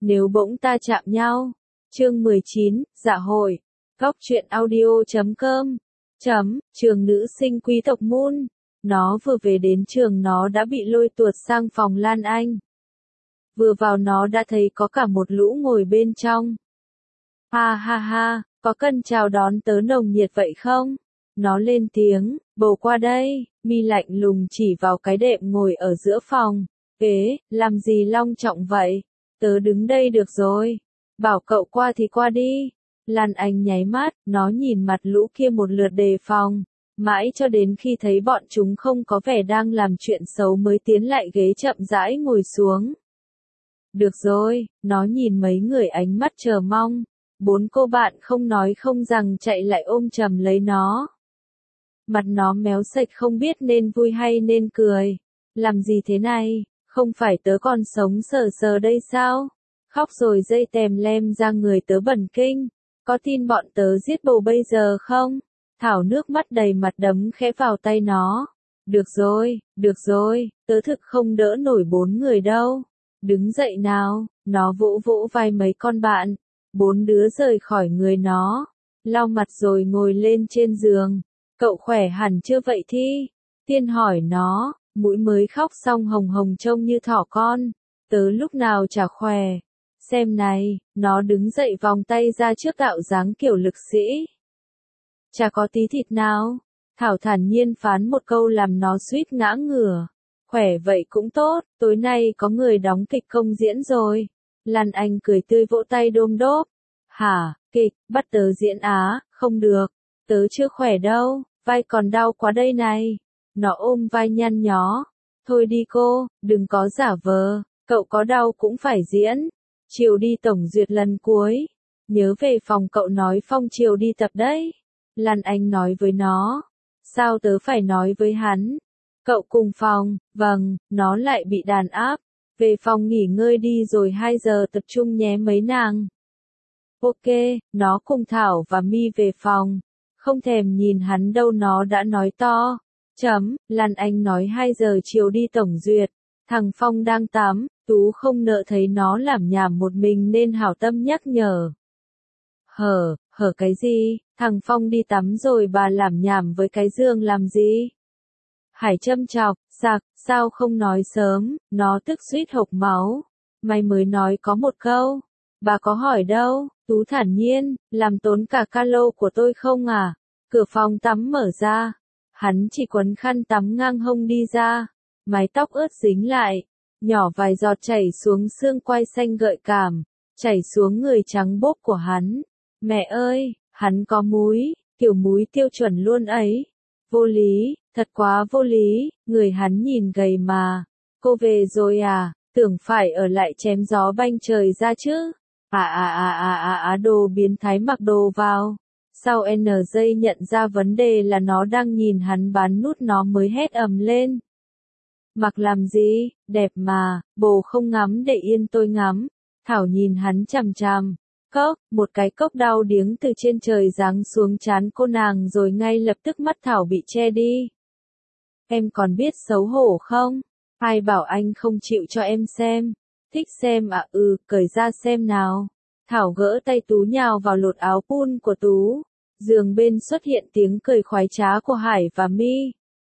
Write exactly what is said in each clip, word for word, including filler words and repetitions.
Nếu bỗng ta chạm nhau. Chương mười chín, dạ hội. Góc truyện audio chấm com. Chấm, trường nữ sinh quý tộc Moon. Nó vừa về đến trường nó đã bị lôi tuột sang phòng Lan Anh. Vừa vào nó đã thấy có cả một lũ ngồi bên trong. Ha ha ha, có cần chào đón tớ nồng nhiệt vậy không? Nó lên tiếng, bầu qua đây, mi lạnh lùng chỉ vào cái đệm ngồi ở giữa phòng. Ế, làm gì long trọng vậy? Tớ đứng đây được rồi. Bảo cậu qua thì qua đi. Lan Anh nháy mắt, nó nhìn mặt lũ kia một lượt đề phòng. Mãi cho đến khi thấy bọn chúng không có vẻ đang làm chuyện xấu mới tiến lại ghế chậm rãi ngồi xuống. Được rồi, nó nhìn mấy người ánh mắt chờ mong. Bốn cô bạn không nói không rằng chạy lại ôm chầm lấy nó. Mặt nó méo sệch không biết nên vui hay nên cười. Làm gì thế này, không phải tớ còn sống sờ sờ đây sao? Khóc rồi dây tèm lem ra người tớ bẩn kinh. Có tin bọn tớ giết bầu bây giờ không? Thảo nước mắt đầy mặt đấm khẽ vào tay nó. Được rồi, được rồi, tớ thực không đỡ nổi bốn người đâu. Đứng dậy nào, nó vỗ vỗ vai mấy con bạn. Bốn đứa rời khỏi người nó. Lau mặt rồi ngồi lên trên giường. Cậu khỏe hẳn chưa vậy Thi? Tiên hỏi nó, mũi mới khóc xong hồng hồng trông như thỏ con. Tớ lúc nào chả khỏe. Xem này, nó đứng dậy vòng tay ra trước tạo dáng kiểu lực sĩ. Chả có tí thịt nào. Thảo thản nhiên phán một câu làm nó suýt ngã ngửa. Khỏe vậy cũng tốt, tối nay có người đóng kịch công diễn rồi. Lan Anh cười tươi vỗ tay đôm đốp. Hả, kịch, bắt tớ diễn á, không được. Tớ chưa khỏe đâu, vai còn đau quá đây này. Nó ôm vai nhăn nhó. Thôi đi cô, đừng có giả vờ, cậu có đau cũng phải diễn. Chiều đi tổng duyệt lần cuối. Nhớ về phòng cậu nói Phong chiều đi tập đấy. Lan Anh nói với nó. Sao tớ phải nói với hắn? Cậu cùng phòng, vâng, nó lại bị đàn áp. Về phòng nghỉ ngơi đi rồi hai giờ tập trung nhé mấy nàng. Ok, nó cùng Thảo và Mi về phòng. Không thèm nhìn hắn đâu nó đã nói to. Chấm, Lan Anh nói hai giờ chiều đi tổng duyệt. Thằng Phong đang tắm, Tú không nỡ thấy nó làm nhảm một mình nên hảo tâm nhắc nhở. Hở, hở cái gì, thằng Phong đi tắm rồi bà làm nhảm với cái giường làm gì? Hải châm chọc, sặc, sao không nói sớm, nó tức suýt hộc máu. Mày mới nói có một câu, bà có hỏi đâu, Tú thản nhiên, làm tốn cả calo của tôi không à? Cửa phòng tắm mở ra, hắn chỉ quấn khăn tắm ngang hông đi ra, mái tóc ướt dính lại, nhỏ vài giọt chảy xuống xương quai xanh gợi cảm, chảy xuống người trắng bốp của hắn. Mẹ ơi, hắn có múi, kiểu múi tiêu chuẩn luôn ấy. Vô lý, thật quá vô lý, người hắn nhìn gầy mà. Cô về rồi à, tưởng phải ở lại chém gió banh trời ra chứ. À à à à à à đồ biến thái mặc đồ vào. Sau N giây nhận ra vấn đề là nó đang nhìn hắn bán nút nó mới hét ầm lên. Mặc làm gì, đẹp mà, bồ không ngắm để yên tôi ngắm. Thảo nhìn hắn chằm chằm. Cốc, một cái cốc đau điếng từ trên trời giáng xuống trán cô nàng rồi ngay lập tức mắt Thảo bị che đi. Em còn biết xấu hổ không? Ai bảo anh không chịu cho em xem? Thích xem à? Ừ, cởi ra xem nào. Thảo gỡ tay Tú nhào vào lột áo pun của Tú. Giường bên xuất hiện tiếng cười khoái trá của Hải và Mi.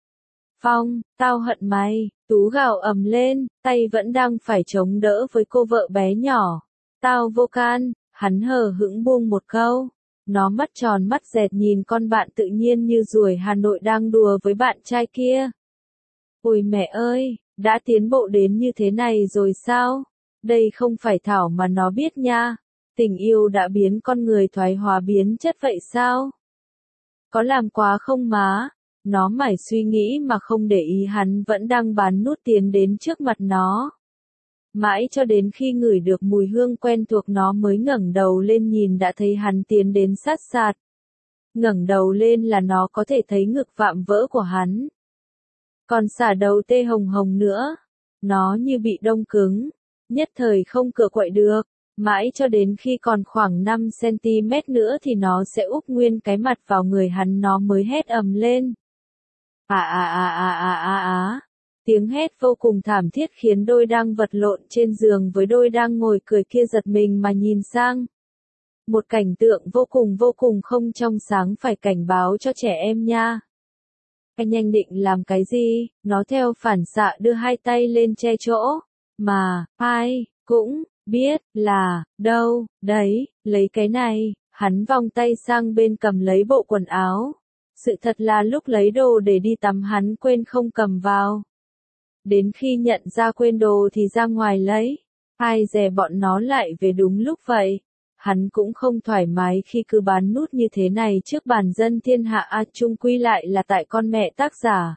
Phong, tao hận mày, Tú gào ầm lên, tay vẫn đang phải chống đỡ với cô vợ bé nhỏ. Tao vô can, hắn hờ hững buông một câu. Nó mắt tròn mắt dẹt nhìn con bạn tự nhiên như ruồi Hà Nội đang đùa với bạn trai kia. Ôi mẹ ơi, đã tiến bộ đến như thế này rồi sao? Đây không phải Thảo mà nó biết nha. Tình yêu đã biến con người thoái hóa biến chất vậy sao? Có làm quá không má? Nó mải suy nghĩ mà không để ý hắn vẫn đang bán nút tiến đến trước mặt nó. Mãi cho đến khi ngửi được mùi hương quen thuộc nó mới ngẩng đầu lên nhìn đã thấy hắn tiến đến sát sạt. Ngẩng đầu lên là nó có thể thấy ngực vạm vỡ của hắn. Còn xả đầu tê hồng hồng nữa. Nó như bị đông cứng. Nhất thời không cựa quậy được. Mãi cho đến khi còn khoảng năm xăng ti mét nữa thì nó sẽ úp nguyên cái mặt vào người hắn nó mới hét ầm lên. À à à à à à à. Tiếng hét vô cùng thảm thiết khiến đôi đang vật lộn trên giường với đôi đang ngồi cười kia giật mình mà nhìn sang. Một cảnh tượng vô cùng vô cùng không trong sáng, phải cảnh báo cho trẻ em nha. Anh nhanh định làm cái gì? Nó theo phản xạ đưa hai tay lên che chỗ. Mà, ai, cũng, biết, là, đâu, đấy, lấy cái này. Hắn vòng tay sang bên cầm lấy bộ quần áo. Sự thật là lúc lấy đồ để đi tắm hắn quên không cầm vào. Đến khi nhận ra quên đồ thì ra ngoài lấy. Ai dè bọn nó lại về đúng lúc vậy. Hắn cũng không thoải mái khi cứ bán nút như thế này trước bàn dân thiên hạ, a chung quy lại là tại con mẹ tác giả.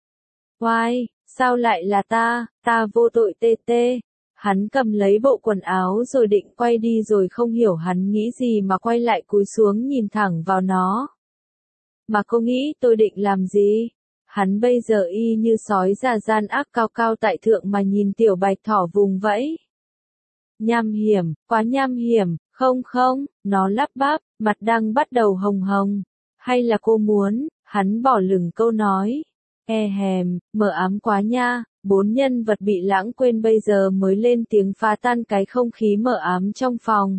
Oai, sao lại là ta, ta vô tội tê tê. Hắn cầm lấy bộ quần áo rồi định quay đi rồi không hiểu hắn nghĩ gì mà quay lại cúi xuống nhìn thẳng vào nó. Mà cô nghĩ tôi định làm gì? Hắn bây giờ y như sói già gian ác cao cao tại thượng mà nhìn tiểu bạch thỏ vùng vẫy. Nham hiểm, quá nham hiểm, không không, nó lắp bắp, mặt đang bắt đầu hồng hồng. Hay là cô muốn, hắn bỏ lửng câu nói. E hèm, mờ ám quá nha, bốn nhân vật bị lãng quên bây giờ mới lên tiếng phá tan cái không khí mờ ám trong phòng.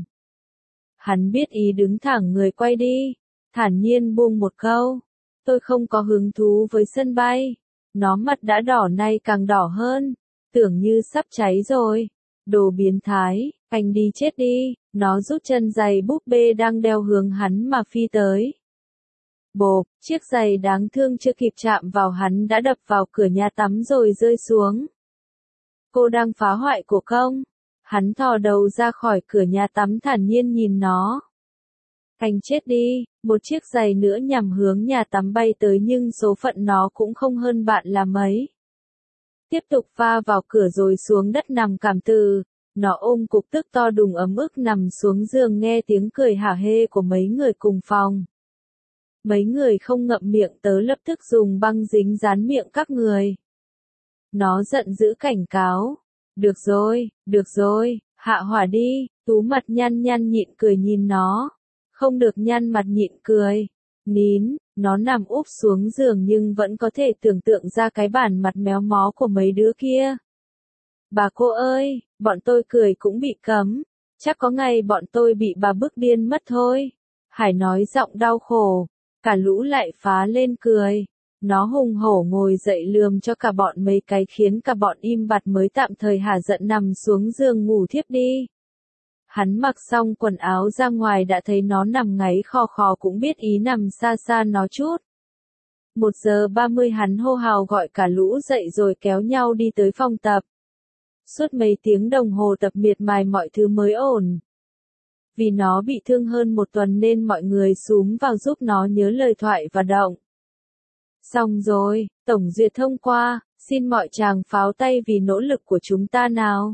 Hắn biết ý đứng thẳng người quay đi, thản nhiên buông một câu. Tôi không có hứng thú với sân bay. Nó mặt đã đỏ nay càng đỏ hơn, tưởng như sắp cháy rồi. Đồ biến thái, anh đi chết đi, nó rút chân giày búp bê đang đeo hướng hắn mà phi tới. Bộp, chiếc giày đáng thương chưa kịp chạm vào hắn đã đập vào cửa nhà tắm rồi rơi xuống. Cô đang phá hoại của công. Hắn thò đầu ra khỏi cửa nhà tắm thản nhiên nhìn nó. Anh chết đi, một chiếc giày nữa nhằm hướng nhà tắm bay tới nhưng số phận nó cũng không hơn bạn là mấy. Tiếp tục va vào cửa rồi xuống đất nằm cảm từ. Nó ôm cục tức to đùng ấm ức nằm xuống giường nghe tiếng cười hả hê của mấy người cùng phòng. Mấy người không ngậm miệng tớ lập tức dùng băng dính dán miệng các người. Nó giận dữ cảnh cáo. Được rồi, được rồi, hạ hỏa đi, Tú mặt nhăn nhăn nhịn cười nhìn nó. Không được nhăn mặt nhịn cười. Nín, nó nằm úp xuống giường nhưng vẫn có thể tưởng tượng ra cái bản mặt méo mó của mấy đứa kia. Bà cô ơi, bọn tôi cười cũng bị cấm. Chắc có ngày bọn tôi bị bà bức điên mất thôi. Hải nói giọng đau khổ. Cả lũ lại phá lên cười. Nó hùng hổ ngồi dậy lườm cho cả bọn mấy cái khiến cả bọn im bặt mới tạm thời hả giận nằm xuống giường ngủ thiếp đi. Hắn mặc xong quần áo ra ngoài đã thấy nó nằm ngáy khò khò cũng biết ý nằm xa xa nó chút. Một giờ ba mươi hắn hô hào gọi cả lũ dậy rồi kéo nhau đi tới phòng tập. Suốt mấy tiếng đồng hồ tập miệt mài mọi thứ mới ổn. Vì nó bị thương hơn một tuần nên mọi người xúm vào giúp nó nhớ lời thoại và động. Xong rồi, tổng duyệt thông qua, xin mọi chàng pháo tay vì nỗ lực của chúng ta nào.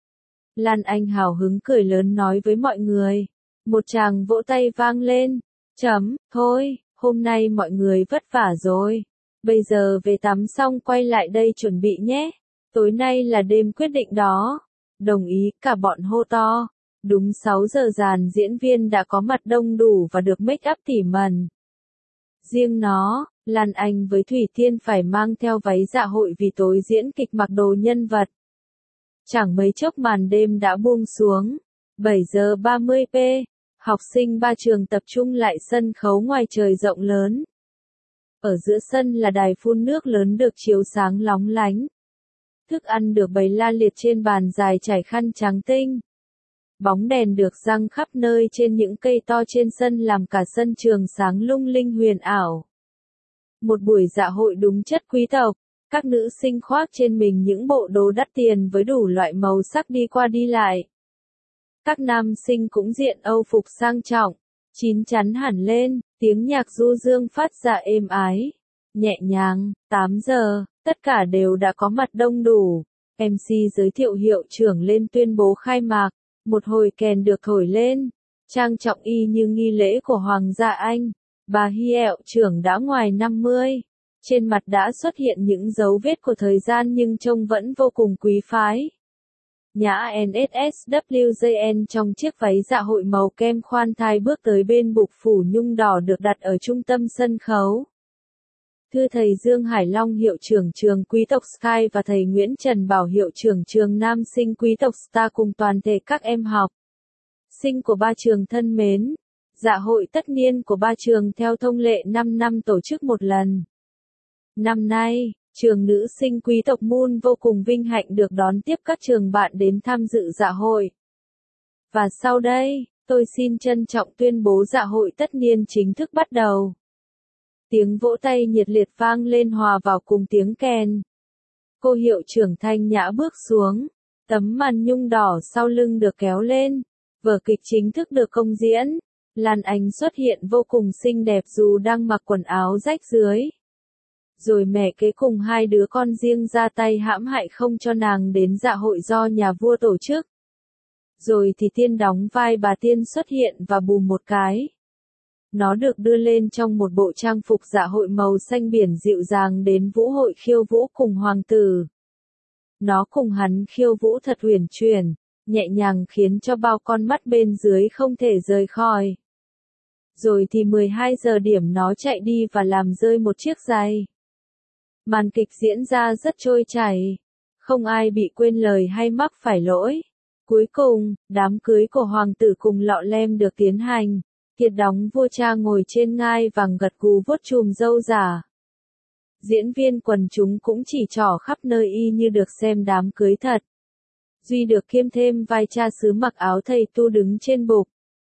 Lan Anh hào hứng cười lớn nói với mọi người. Một chàng vỗ tay vang lên. Chấm, thôi, hôm nay mọi người vất vả rồi. Bây giờ về tắm xong quay lại đây chuẩn bị nhé. Tối nay là đêm quyết định đó. Đồng ý, cả bọn hô to. Đúng sáu giờ dàn diễn viên đã có mặt đông đủ và được make up tỉ mẩn. Riêng nó, Lan Anh với Thủy Tiên phải mang theo váy dạ hội vì tối diễn kịch mặc đồ nhân vật. Chẳng mấy chốc màn đêm đã buông xuống. bảy giờ ba mươi p, học sinh ba trường tập trung lại sân khấu ngoài trời rộng lớn. Ở giữa sân là đài phun nước lớn được chiếu sáng lóng lánh. Thức ăn được bày la liệt trên bàn dài trải khăn trắng tinh. Bóng đèn được răng khắp nơi trên những cây to trên sân làm cả sân trường sáng lung linh huyền ảo. Một buổi dạ hội đúng chất quý tộc. Các nữ sinh khoác trên mình những bộ đồ đắt tiền với đủ loại màu sắc đi qua đi lại. Các nam sinh cũng diện âu phục sang trọng, chín chắn hẳn lên, tiếng nhạc du dương phát ra êm ái, nhẹ nhàng. Tám giờ, tất cả đều đã có mặt đông đủ. em xê giới thiệu hiệu trưởng lên tuyên bố khai mạc, một hồi kèn được thổi lên, trang trọng y như nghi lễ của Hoàng gia Anh. Bà hiệu trưởng đã ngoài năm mươi. Trên mặt đã xuất hiện những dấu vết của thời gian nhưng trông vẫn vô cùng quý phái. Nhã en ét ét vê kép en trong chiếc váy dạ hội màu kem khoan thai bước tới bên bục phủ nhung đỏ được đặt ở trung tâm sân khấu. Thưa thầy Dương Hải Long hiệu trưởng trường quý tộc Sky và thầy Nguyễn Trần Bảo hiệu trưởng trường Nam sinh quý tộc Star cùng toàn thể các em học sinh của ba trường thân mến. Dạ hội tất niên của ba trường theo thông lệ năm năm tổ chức một lần. Năm nay, trường nữ sinh quý tộc Moon vô cùng vinh hạnh được đón tiếp các trường bạn đến tham dự dạ hội. Và sau đây, tôi xin trân trọng tuyên bố dạ hội tất niên chính thức bắt đầu. Tiếng vỗ tay nhiệt liệt vang lên hòa vào cùng tiếng kèn. Cô hiệu trưởng thanh nhã bước xuống, tấm màn nhung đỏ sau lưng được kéo lên, vở kịch chính thức được công diễn. Lan Anh xuất hiện vô cùng xinh đẹp dù đang mặc quần áo rách rưới. Rồi mẹ kế cùng hai đứa con riêng ra tay hãm hại không cho nàng đến dạ hội do nhà vua tổ chức. Rồi thì Tiên đóng vai bà Tiên xuất hiện và bùm một cái. Nó được đưa lên trong một bộ trang phục dạ hội màu xanh biển dịu dàng đến vũ hội khiêu vũ cùng hoàng tử. Nó cùng hắn khiêu vũ thật uyển chuyển, nhẹ nhàng khiến cho bao con mắt bên dưới không thể rời khỏi. Rồi thì mười hai giờ điểm nó chạy đi và làm rơi một chiếc giày. Màn kịch diễn ra rất trôi chảy, không ai bị quên lời hay mắc phải lỗi. Cuối cùng, đám cưới của hoàng tử cùng lọ lem được tiến hành. Kiệt đóng vua cha ngồi trên ngai vàng gật gù vuốt chùm râu giả. Diễn viên quần chúng cũng chỉ trỏ khắp nơi y như được xem đám cưới thật. Duy được kiêm thêm vai cha xứ mặc áo thầy tu đứng trên bục.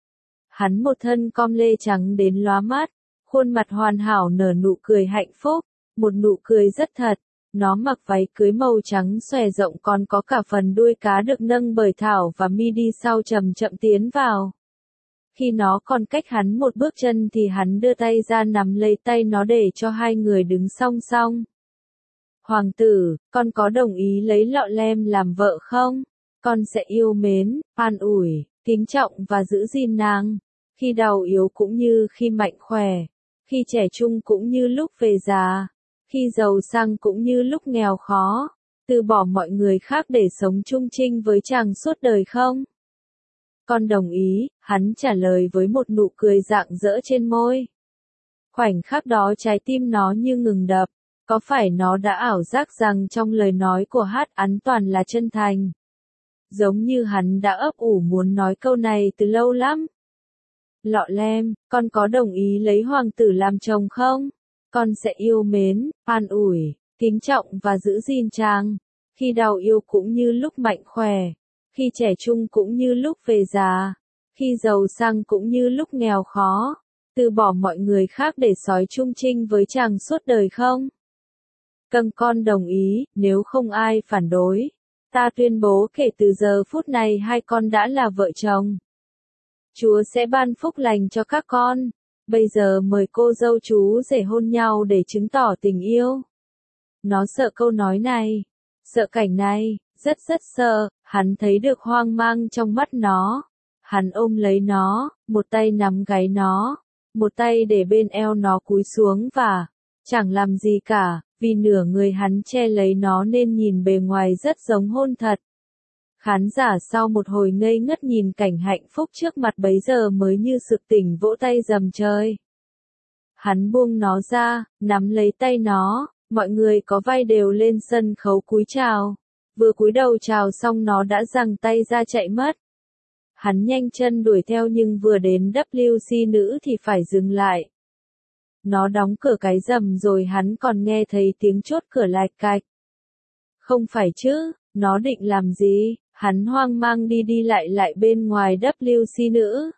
Hắn một thân com lê trắng đến lóa mắt, khuôn mặt hoàn hảo nở nụ cười hạnh phúc, một nụ cười rất thật. Nó mặc váy cưới màu trắng xòe rộng còn có cả phần đuôi cá được nâng bởi thảo và mi đi sau chậm chậm tiến vào. Khi nó còn cách hắn một bước chân thì hắn đưa tay ra nắm lấy tay nó để cho hai người đứng song song. Hoàng tử, con có đồng ý lấy lọ lem làm vợ không? Con sẽ yêu mến, an ủi, kính trọng và giữ gìn nàng. Khi đau yếu cũng như khi mạnh khỏe. Khi trẻ trung cũng như lúc về già. Khi giàu sang cũng như lúc nghèo khó. Từ bỏ mọi người khác để sống chung trinh với chàng suốt đời không? Con đồng ý, hắn trả lời với một nụ cười rạng rỡ trên môi. Khoảnh khắc đó trái tim nó như ngừng đập. Có phải nó đã ảo giác rằng trong lời nói của Hát Án toàn là chân thành? Giống như hắn đã ấp ủ muốn nói câu này từ lâu lắm. Lọ lem, con có đồng ý lấy hoàng tử làm chồng không? Con sẽ yêu mến, an ủi, kính trọng và giữ gìn chàng. Khi đau yêu cũng như lúc mạnh khỏe. Khi trẻ trung cũng như lúc về già. Khi giàu sang cũng như lúc nghèo khó. Từ bỏ mọi người khác để sói chung trinh với chàng suốt đời không? Câng con đồng ý, nếu không ai phản đối. Ta tuyên bố kể từ giờ phút này hai con đã là vợ chồng. Chúa sẽ ban phúc lành cho các con. Bây giờ mời cô dâu chú rể hôn nhau để chứng tỏ tình yêu. Nó sợ câu nói này. Sợ cảnh này, rất rất sợ. Hắn thấy được hoang mang trong mắt nó. Hắn ôm lấy nó, một tay nắm gáy nó. Một tay để bên eo nó cúi xuống và chẳng làm gì cả. Vì nửa người hắn che lấy nó nên nhìn bề ngoài rất giống hôn thật. Khán giả sau một hồi ngây ngất nhìn cảnh hạnh phúc trước mặt bấy giờ mới như sực tỉnh vỗ tay rầm trời. Hắn buông nó ra, nắm lấy tay nó, mọi người có vai đều lên sân khấu cúi chào. Vừa cúi đầu chào xong nó đã giằng tay ra chạy mất. Hắn nhanh chân đuổi theo nhưng vừa đến W C nữ thì phải dừng lại. Nó đóng cửa cái rầm rồi hắn còn nghe thấy tiếng chốt cửa lạch cạch. Không phải chứ, nó định làm gì? Hắn hoang mang đi đi lại lại bên ngoài W C nữ.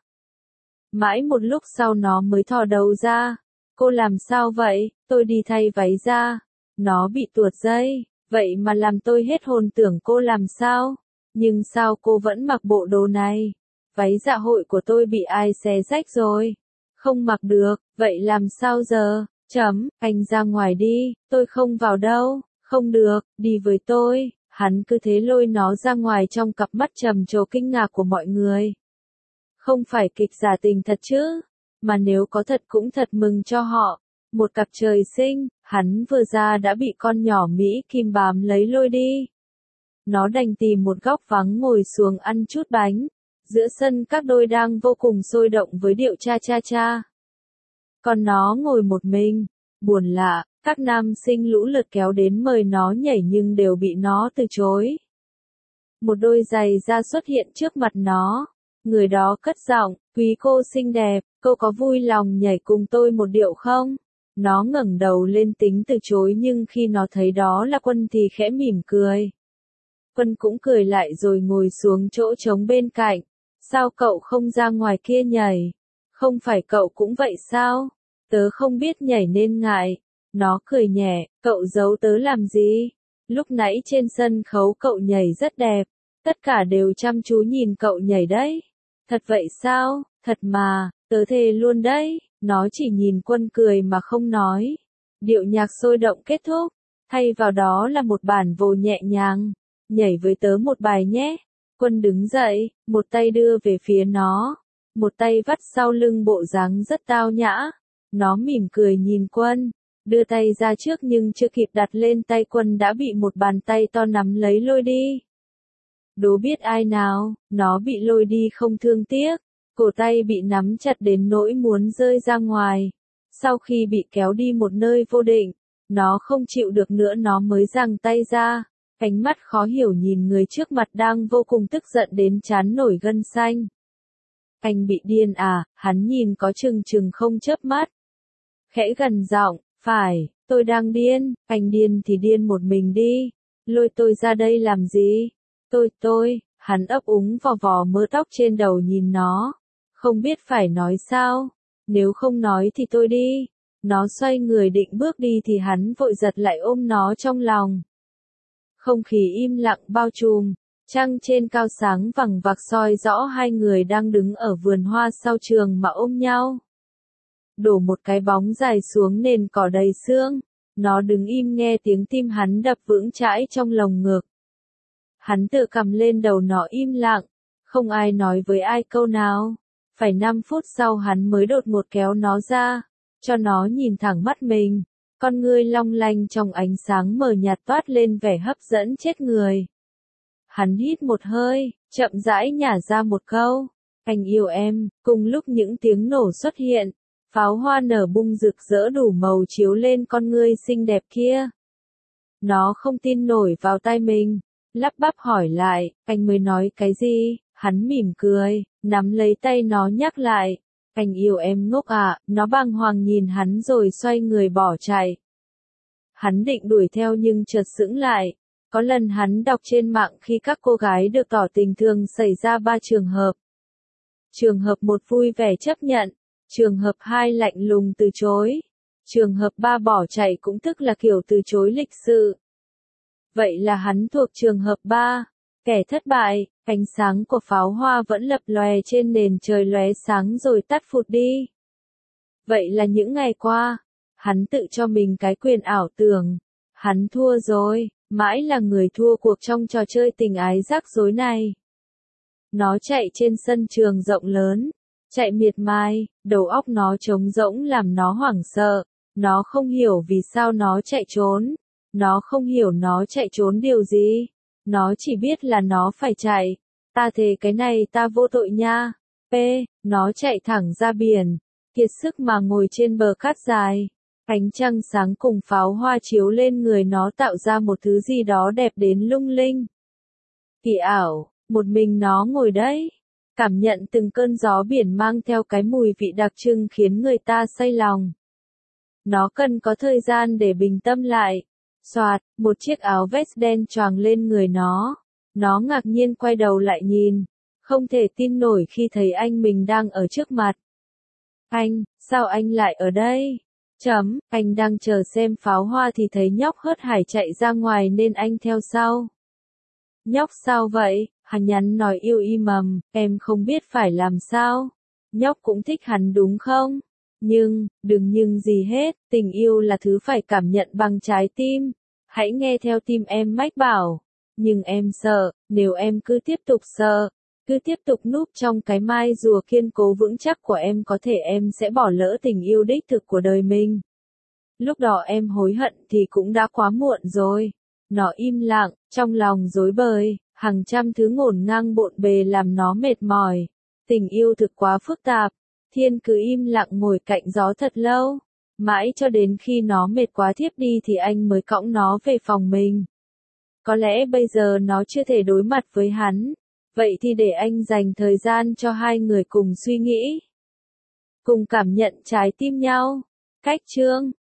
Mãi một lúc sau nó mới thò đầu ra. Cô làm sao vậy? Tôi đi thay váy ra. Nó bị tuột dây. Vậy mà làm tôi hết hồn tưởng cô làm sao? Nhưng sao cô vẫn mặc bộ đồ này? Váy dạ hội của tôi bị ai xé rách rồi? Không mặc được, vậy làm sao giờ? Chấm, anh ra ngoài đi, tôi không vào đâu. Không được, đi với tôi. Hắn cứ thế lôi nó ra ngoài trong cặp mắt trầm trồ kinh ngạc của mọi người. Không phải kịch giả tình thật chứ? Mà nếu có thật cũng thật mừng cho họ. Một cặp trời sinh, hắn vừa ra đã bị con nhỏ Mỹ Kim bám lấy lôi đi. Nó đành tìm một góc vắng ngồi xuống ăn chút bánh. Giữa sân các đôi đang vô cùng sôi động với điệu cha cha cha. Còn nó ngồi một mình, buồn lạ, Các nam sinh lũ lượt kéo đến mời nó nhảy nhưng đều bị nó từ chối. Một đôi giày da xuất hiện trước mặt nó. Người đó cất giọng, quý cô xinh đẹp, cô có vui lòng nhảy cùng tôi một điệu không? Nó ngẩng đầu lên tính từ chối nhưng khi nó thấy đó là Quân thì khẽ mỉm cười. Quân cũng cười lại rồi ngồi xuống chỗ trống bên cạnh. Sao cậu không ra ngoài kia nhảy? Không phải cậu cũng vậy sao? Tớ không biết nhảy nên ngại. Nó cười nhẹ, cậu giấu tớ làm gì? Lúc nãy trên sân khấu cậu nhảy rất đẹp. Tất cả đều chăm chú nhìn cậu nhảy đấy. Thật vậy sao? Thật mà, tớ thề luôn đấy. Nó chỉ nhìn Quân cười mà không nói. Điệu nhạc sôi động kết thúc. Thay vào đó là một bản vồ nhẹ nhàng. Nhảy với tớ một bài nhé. Quân đứng dậy, một tay đưa về phía nó. Một tay vắt sau lưng bộ dáng rất tao nhã. Nó mỉm cười nhìn Quân. Đưa tay ra trước nhưng chưa kịp đặt lên tay Quân đã bị một bàn tay to nắm lấy lôi đi. Đố biết ai nào, nó bị lôi đi không thương tiếc. Cổ tay bị nắm chặt đến nỗi muốn rơi ra ngoài. Sau khi bị kéo đi một nơi vô định, nó không chịu được nữa nó mới giằng tay ra. Ánh mắt khó hiểu nhìn người trước mặt đang vô cùng tức giận đến trán nổi gân xanh. Anh bị điên à? Hắn nhìn có chừng chừng không chớp mắt. Khẽ gần giọng, phải, tôi đang điên, anh điên thì điên một mình đi. Lôi tôi ra đây làm gì? Tôi, tôi, hắn ấp úng vò vò mớ tóc trên đầu nhìn nó. Không biết phải nói sao? Nếu không nói thì tôi đi. Nó xoay người định bước đi thì hắn vội giật lại ôm nó trong lòng. Không khí im lặng bao trùm, trăng trên cao sáng vằng vặc soi rõ hai người đang đứng ở vườn hoa sau trường mà ôm nhau. Đổ một cái bóng dài xuống nền cỏ đầy sương, nó đứng im nghe tiếng tim hắn đập vững chãi trong lồng ngực. Hắn tự cầm lên đầu nó im lặng, không ai nói với ai câu nào. Phải năm phút sau hắn mới đột ngột kéo nó ra, cho nó nhìn thẳng mắt mình. Con ngươi long lanh trong ánh sáng mờ nhạt toát lên vẻ hấp dẫn chết người. Hắn hít một hơi, chậm rãi nhả ra một câu. Anh yêu em, cùng lúc những tiếng nổ xuất hiện. Pháo hoa nở bung rực rỡ đủ màu chiếu lên con ngươi xinh đẹp kia. Nó không tin nổi vào tai mình, lắp bắp hỏi lại, anh mới nói cái gì? Hắn mỉm cười, nắm lấy tay nó nhắc lại. Anh yêu em ngốc à? Nó bàng hoàng nhìn hắn rồi xoay người bỏ chạy. Hắn định đuổi theo nhưng chợt sững lại. Có lần hắn đọc trên mạng khi các cô gái được tỏ tình thường xảy ra ba trường hợp. Trường hợp một vui vẻ chấp nhận. Trường hợp hai lạnh lùng từ chối. Trường hợp ba bỏ chạy cũng tức là kiểu từ chối lịch sự. Vậy là hắn thuộc trường hợp ba. Kẻ thất bại, ánh sáng của pháo hoa vẫn lập lòe trên nền trời lóe sáng rồi tắt phụt đi. Vậy là những ngày qua, hắn tự cho mình cái quyền ảo tưởng. Hắn thua rồi, mãi là người thua cuộc trong trò chơi tình ái rắc rối này. Nó chạy trên sân trường rộng lớn, chạy miệt mài, đầu óc nó trống rỗng làm nó hoảng sợ. Nó không hiểu vì sao nó chạy trốn. Nó không hiểu nó chạy trốn điều gì. Nó chỉ biết là nó phải chạy. Ta thề cái này ta vô tội nha. P. Nó chạy thẳng ra biển. Kiệt sức mà ngồi trên bờ cát dài. Ánh trăng sáng cùng pháo hoa chiếu lên người nó tạo ra một thứ gì đó đẹp đến lung linh. Kỳ ảo, một mình nó ngồi đấy. Cảm nhận từng cơn gió biển mang theo cái mùi vị đặc trưng khiến người ta say lòng. Nó cần có thời gian để bình tâm lại. Soạt, một chiếc áo vest đen choàng lên người nó. Nó ngạc nhiên quay đầu lại nhìn. Không thể tin nổi khi thấy anh mình đang ở trước mặt. Anh, sao anh lại ở đây? Chấm, anh đang chờ xem pháo hoa thì thấy nhóc hớt hải chạy ra ngoài nên anh theo sau. Nhóc sao vậy? Hắn nhắn nói yêu im ầm, em không biết phải làm sao. Nhóc cũng thích hắn đúng không? Nhưng, đừng nhưng gì hết, tình yêu là thứ phải cảm nhận bằng trái tim. Hãy nghe theo tim em mách bảo. Nhưng em sợ, nếu em cứ tiếp tục sợ, cứ tiếp tục núp trong cái mai rùa kiên cố vững chắc của em có thể em sẽ bỏ lỡ tình yêu đích thực của đời mình. Lúc đó em hối hận thì cũng đã quá muộn rồi. Nó im lặng, trong lòng rối bời, hàng trăm thứ ngổn ngang bộn bề làm nó mệt mỏi. Tình yêu thực quá phức tạp. Thiên cứ im lặng ngồi cạnh gió thật lâu. Mãi cho đến khi nó mệt quá thiếp đi thì anh mới cõng nó về phòng mình. Có lẽ bây giờ nó chưa thể đối mặt với hắn. Vậy thì để anh dành thời gian cho hai người cùng suy nghĩ. Cùng cảm nhận trái tim nhau. Cách chương